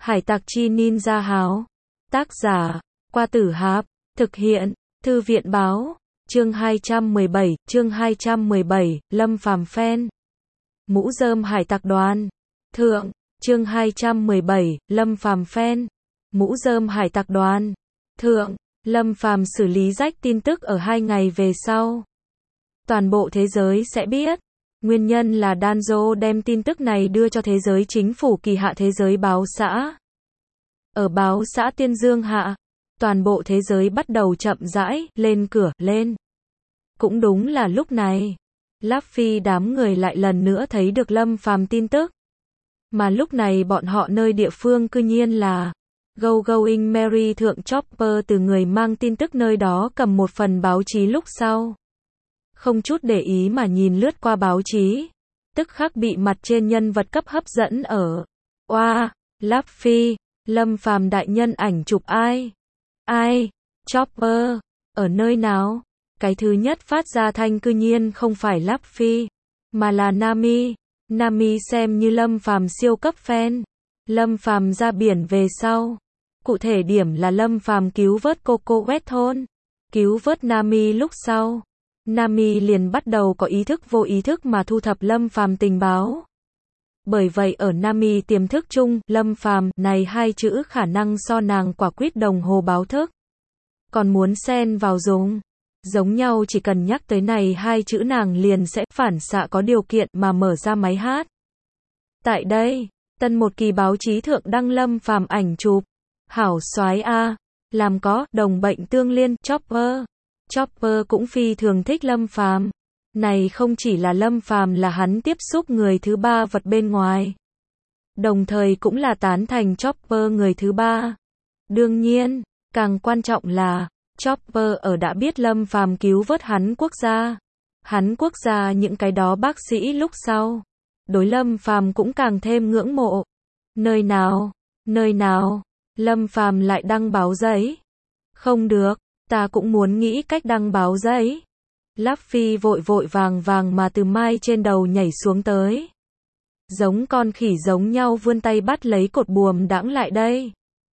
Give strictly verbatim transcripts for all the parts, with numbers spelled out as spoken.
Hải tặc chi ninja háo. Tác giả, Qua Tử Hạp. Thực hiện, Thư viện báo. Chương hai trăm mười bảy, chương hai trăm mười bảy, Lâm Phàm fan. Mũ rơm hải tặc đoàn. Thượng, chương hai trăm mười bảy, Lâm Phàm fan. Mũ rơm hải tặc đoàn. Thượng, Lâm Phàm xử lý rách tin tức ở hai ngày về sau. Toàn bộ thế giới sẽ biết. Nguyên nhân là Danzo đem tin tức này đưa cho thế giới chính phủ kỳ hạ thế giới báo xã. Ở báo xã Tiên Dương hạ, toàn bộ thế giới bắt đầu chậm rãi, lên cửa, lên. Cũng đúng là lúc này, Luffy đám người lại lần nữa thấy được Lâm Phàm tin tức. Mà lúc này bọn họ nơi địa phương cư nhiên là Go Going Merry thượng Chopper từ người mang tin tức nơi đó cầm một phần báo chí lúc sau. Không chút để ý mà nhìn lướt qua báo chí, tức khắc bị mặt trên nhân vật cấp hấp dẫn ở. Oa, wow, Luffy, Lâm Phàm đại nhân ảnh chụp ai? Ai? Chopper, ở nơi nào? Cái thứ nhất phát ra thanh cư nhiên không phải Luffy, mà là Nami. Nami xem như Lâm Phàm siêu cấp fan. Lâm Phàm ra biển về sau, cụ thể điểm là Lâm Phàm cứu vớt Coco Quét thôn, cứu vớt Nami lúc sau, Nami liền bắt đầu có ý thức vô ý thức mà thu thập Lâm Phàm tình báo. Bởi vậy ở Nami tiềm thức chung, Lâm Phàm này hai chữ khả năng so nàng quả quýt đồng hồ báo thức. Còn muốn xen vào dùng, giống nhau chỉ cần nhắc tới này hai chữ nàng liền sẽ phản xạ có điều kiện mà mở ra máy hát. Tại đây, tân một kỳ báo chí thượng đăng Lâm Phàm ảnh chụp. Hảo soái a, làm có, đồng bệnh tương liên, Chopper. Chopper cũng phi thường thích Lâm Phàm. Này không chỉ là Lâm Phàm là hắn tiếp xúc người thứ ba vật bên ngoài, đồng thời cũng là tán thành Chopper người thứ ba. Đương nhiên, càng quan trọng là Chopper ở đã biết Lâm Phàm cứu vớt hắn quốc gia, hắn quốc gia những cái đó bác sĩ lúc sau, đối Lâm Phàm cũng càng thêm ngưỡng mộ. Nơi nào? Nơi nào? Lâm Phàm lại đăng báo giấy. Không được, ta cũng muốn nghĩ cách đăng báo giấy. Luffy vội vội vàng vàng mà từ mai trên đầu nhảy xuống tới. Giống con khỉ giống nhau vươn tay bắt lấy cột buồm đãng lại đây.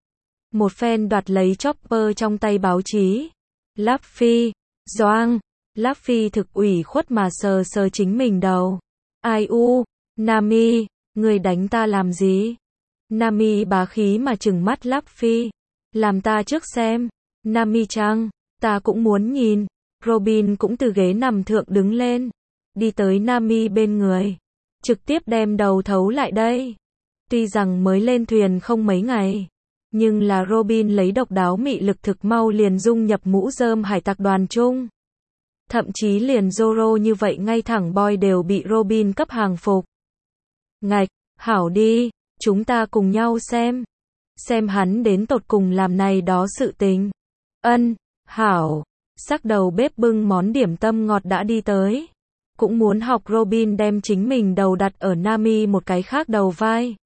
Một phen đoạt lấy Chopper trong tay báo chí. Luffy, Doang, Luffy thực ủy khuất mà sờ sờ chính mình đầu. Ai u, Nami, người đánh ta làm gì? Nami bá khí mà trừng mắt Luffy. Làm ta trước xem. Nami-chan, ta cũng muốn nhìn. Robin cũng từ ghế nằm thượng đứng lên, đi tới Nami bên người, trực tiếp đem đầu thấu lại đây. Tuy rằng mới lên thuyền không mấy ngày, nhưng là Robin lấy độc đáo mị lực thực mau liền dung nhập mũ rơm hải tặc đoàn chung. Thậm chí liền Zoro như vậy ngay thẳng boy đều bị Robin cấp hàng phục. Ngạch, hảo đi, chúng ta cùng nhau xem. Xem hắn đến tột cùng làm này đó sự tình. Ân, hảo. Sắc đầu bếp bưng món điểm tâm ngọt đã đi tới. Cũng muốn học Robin đem chính mình đầu đặt ở Nami một cái khác đầu vai.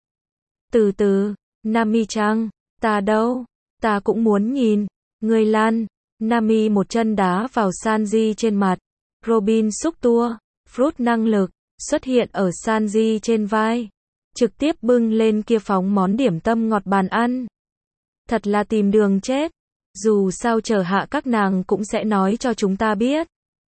Từ từ, Nami-chan, ta đâu? Ta cũng muốn nhìn. Người lan. Nami một chân đá vào Sanji trên mặt. Robin xúc tua, fruit năng lực, xuất hiện ở Sanji trên vai. Trực tiếp bưng lên kia phóng món điểm tâm ngọt bàn ăn. Thật là tìm đường chết. Dù sao chờ hạ các nàng cũng sẽ nói cho chúng ta biết.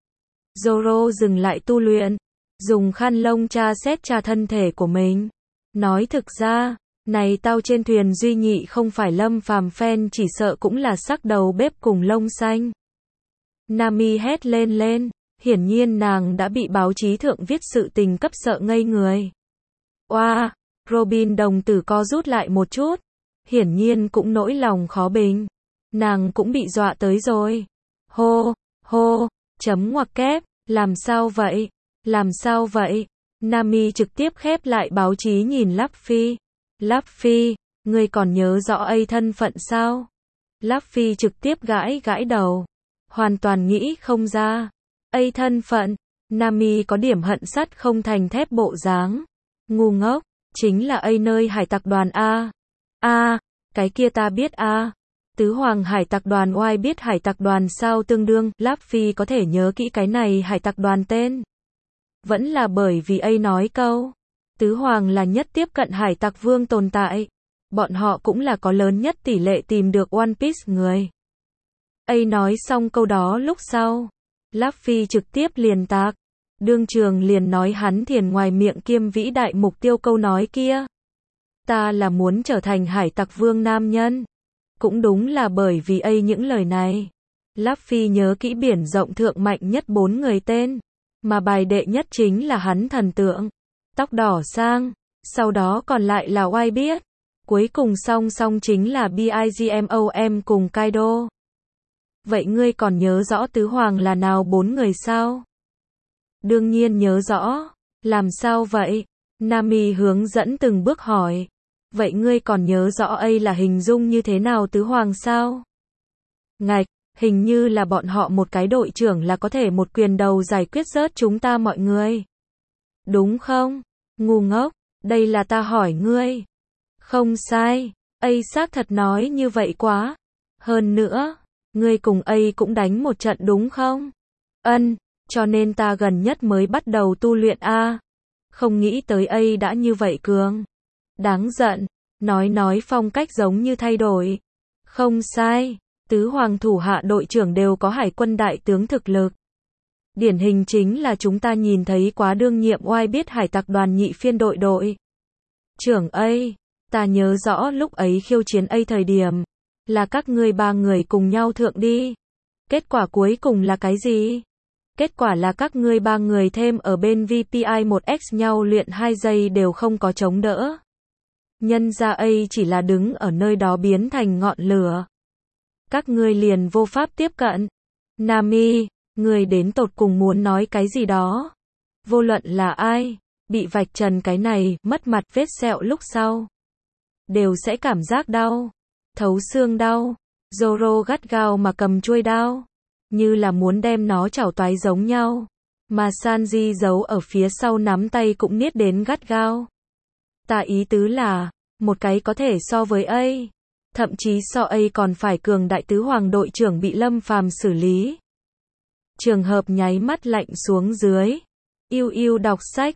Zoro dừng lại tu luyện, dùng khăn lông tra xét tra thân thể của mình. Nói thực ra, này tao trên thuyền duy nhị không phải Lâm Phàm fan chỉ sợ cũng là sắc đầu bếp cùng lông xanh. Nami hét lên lên, hiển nhiên nàng đã bị báo chí thượng viết sự tình cấp sợ ngây người. Oa, wow, Robin đồng tử co rút lại một chút, hiển nhiên cũng nỗi lòng khó bình. Nàng cũng bị dọa tới rồi. Hô, hô, chấm ngoặc kép, làm sao vậy? Làm sao vậy? Nami trực tiếp khép lại báo chí nhìn Luffy. Luffy, ngươi còn nhớ rõ A thân phận sao? Luffy trực tiếp gãi gãi đầu. Hoàn toàn nghĩ không ra. A thân phận, Nami có điểm hận sắt không thành thép bộ dáng. Ngu ngốc, chính là A nơi hải tặc đoàn A. A, cái kia ta biết A. Tứ Hoàng hải tặc đoàn oai biết hải tặc đoàn sao tương đương, Luffy có thể nhớ kỹ cái này hải tặc đoàn tên. Vẫn là bởi vì A nói câu, Tứ Hoàng là nhất tiếp cận hải tặc vương tồn tại. bọn họ cũng là có lớn nhất tỷ lệ tìm được One Piece người. A nói xong câu đó lúc sau, Luffy trực tiếp liền tạc. Đương trường liền nói hắn thiền ngoài miệng kiêm vĩ đại mục tiêu câu nói kia. Ta là muốn trở thành hải tặc vương nam nhân. Cũng đúng là bởi vì A những lời này. Luffy nhớ kỹ biển rộng thượng mạnh nhất bốn người tên. Mà bài đệ nhất chính là hắn thần tượng. Tóc đỏ sang. Sau đó còn lại là White Beard. Cuối cùng song song chính là Bigmom cùng Kaido. Vậy ngươi còn nhớ rõ tứ hoàng là nào bốn người sao? Đương nhiên nhớ rõ. Làm sao vậy? Nami hướng dẫn từng bước hỏi. Vậy ngươi còn nhớ rõ A là hình dung như thế nào tứ hoàng sao? Ngạch, hình như là bọn họ một cái đội trưởng là có thể một quyền đầu giải quyết rớt chúng ta mọi người. Đúng không? Ngu ngốc, đây là ta hỏi ngươi. Không sai, A xác thật nói như vậy quá. Hơn nữa, ngươi cùng A cũng đánh một trận đúng không? Ân, cho nên ta gần nhất mới bắt đầu tu luyện A. Không nghĩ tới A đã như vậy cường. Đáng giận, nói nói phong cách giống như thay đổi. Không sai, tứ hoàng thủ hạ đội trưởng đều có hải quân đại tướng thực lực. Điển hình chính là chúng ta nhìn thấy quá đương nhiệm oai biết hải tặc đoàn nhị phiên đội đội trưởng A. Ta nhớ rõ lúc ấy khiêu chiến A thời điểm, là các ngươi ba người cùng nhau thượng đi. Kết quả cuối cùng là cái gì? Kết quả là các ngươi ba người thêm ở bên vê pê i một x nhau luyện hai giây đều không có chống đỡ. Nhân ra A chỉ là đứng ở nơi đó biến thành ngọn lửa. Các ngươi liền vô pháp tiếp cận. Nami, ngươi đến tột cùng muốn nói cái gì đó? Vô luận là ai, bị vạch trần cái này, mất mặt vết sẹo lúc sau. Đều sẽ cảm giác đau. Thấu xương đau. Zoro gắt gao mà cầm chuôi đao. Như là muốn đem nó chảo toái giống nhau. Mà Sanji giấu ở phía sau nắm tay cũng niết đến gắt gao. Ta ý tứ là, một cái có thể so với A. Thậm chí so A còn phải cường đại tứ hoàng đội trưởng bị Lâm Phàm xử lý. Trường hợp nháy mắt lạnh xuống dưới. Yêu yêu đọc sách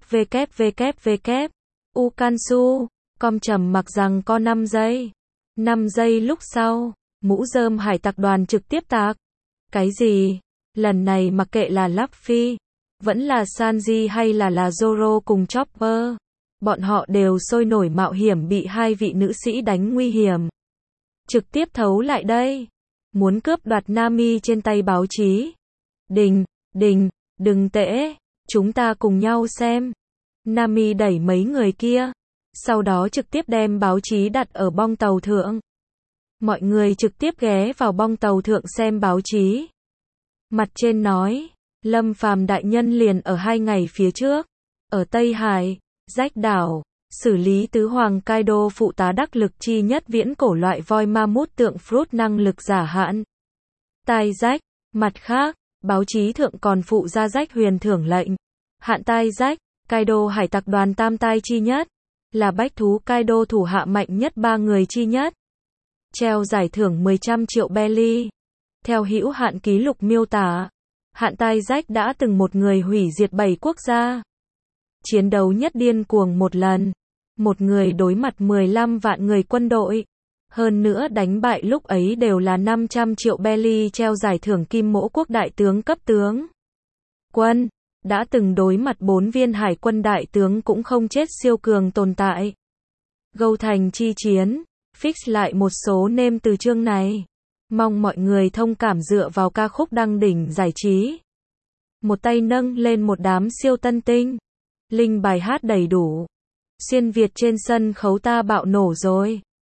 www. Ukansu. Com trầm mặc rằng có năm giây. năm giây lúc sau, mũ rơm hải tặc đoàn trực tiếp tạc. Cái gì? Lần này mặc kệ là Luffy, vẫn là Sanji hay là là Zoro cùng Chopper, bọn họ đều sôi nổi mạo hiểm bị hai vị nữ sĩ đánh nguy hiểm. Trực tiếp thấu lại đây. Muốn cướp đoạt Nami trên tay báo chí. Đình, đình, đừng tễ. Chúng ta cùng nhau xem. Nami đẩy mấy người kia. Sau đó trực tiếp đem báo chí đặt ở bong tàu thượng. Mọi người trực tiếp ghé vào bong tàu thượng xem báo chí. Mặt trên nói, Lâm Phàm đại nhân liền ở hai ngày phía trước, ở Tây Hải, Rách đảo, xử lý tứ hoàng Kaido phụ tá đắc lực chi nhất viễn cổ loại voi ma mút tượng fruit năng lực giả hạn. Tai rách, mặt khác, báo chí thượng còn phụ ra rách huyền thưởng lệnh. Hạn tai rách, Kaido hải tặc đoàn tam tai chi nhất, là bách thú Kaido thủ hạ mạnh nhất ba người chi nhất. Treo giải thưởng mười trăm triệu belly. Theo hữu hạn ký lục miêu tả, hạn tai rách đã từng một người hủy diệt bảy quốc gia. Chiến đấu nhất điên cuồng một lần. Một người đối mặt mười lăm vạn người quân đội. Hơn nữa đánh bại lúc ấy đều là năm trăm triệu belly treo giải thưởng kim mỗ quốc đại tướng cấp tướng. Quân, đã từng đối mặt bốn viên hải quân đại tướng cũng không chết siêu cường tồn tại. Gâu thành chi chiến, fix lại một số nêm từ chương này. Mong mọi người thông cảm dựa vào ca khúc đăng đỉnh giải trí. Một tay nâng lên một đám siêu tân tinh. Linh bài hát đầy đủ. Xuyên Việt trên sân khấu ta bạo nổ rồi.